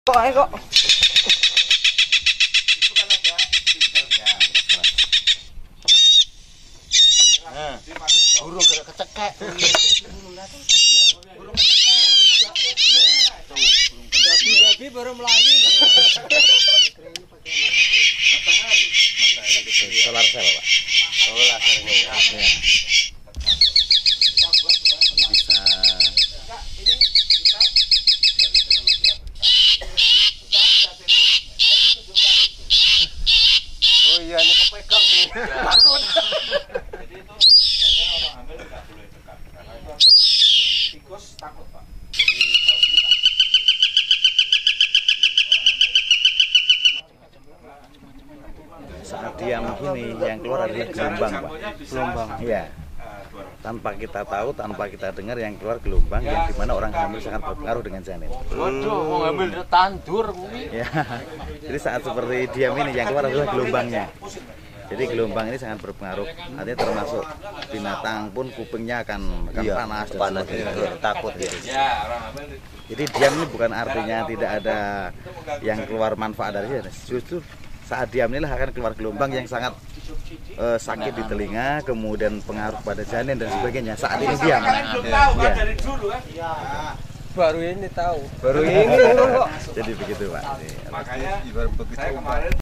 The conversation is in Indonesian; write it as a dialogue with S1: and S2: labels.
S1: Kok ae kok.
S2: Nah, burung kena kecekek. Burung kecekek.
S1: Babi baru melayu.
S2: Solar cell, Pak. Solar cell-nya ya. Bisa. Oh iya, ini kepegang nih. Takut.
S3: Jadi itu orang hamil nggak boleh dekat karena itu ada tikus takut, Pak. Jadi kalau kita
S2: Saat diam gini yang keluar adalah gelombang, Pak.
S3: Gelombang.
S2: Iya. Tanpa kita tahu, tanpa kita dengar yang keluar gelombang yang dimana orang hamil sangat berpengaruh dengan janin.
S1: Waduh, mau ngambil tandur mungkin.
S2: Ya. Jadi saat seperti diam ini yang keluar adalah gelombangnya. Jadi gelombang ini sangat berpengaruh. Artinya termasuk binatang pun kupingnya akan panas dan takut gitu. Jadi diam ini bukan artinya tidak ada yang keluar manfaat dari sini. Justru saat diam inilah akan keluar gelombang yang sangat sakit di telinga, kemudian pengaruh pada janin dan sebagainya. Saat ini diam. Ya.
S3: dari dulu kan.
S1: Baru ini tahu.
S2: Baru ini kok. Jadi begitu, Pak.
S3: Makanya saya kemarin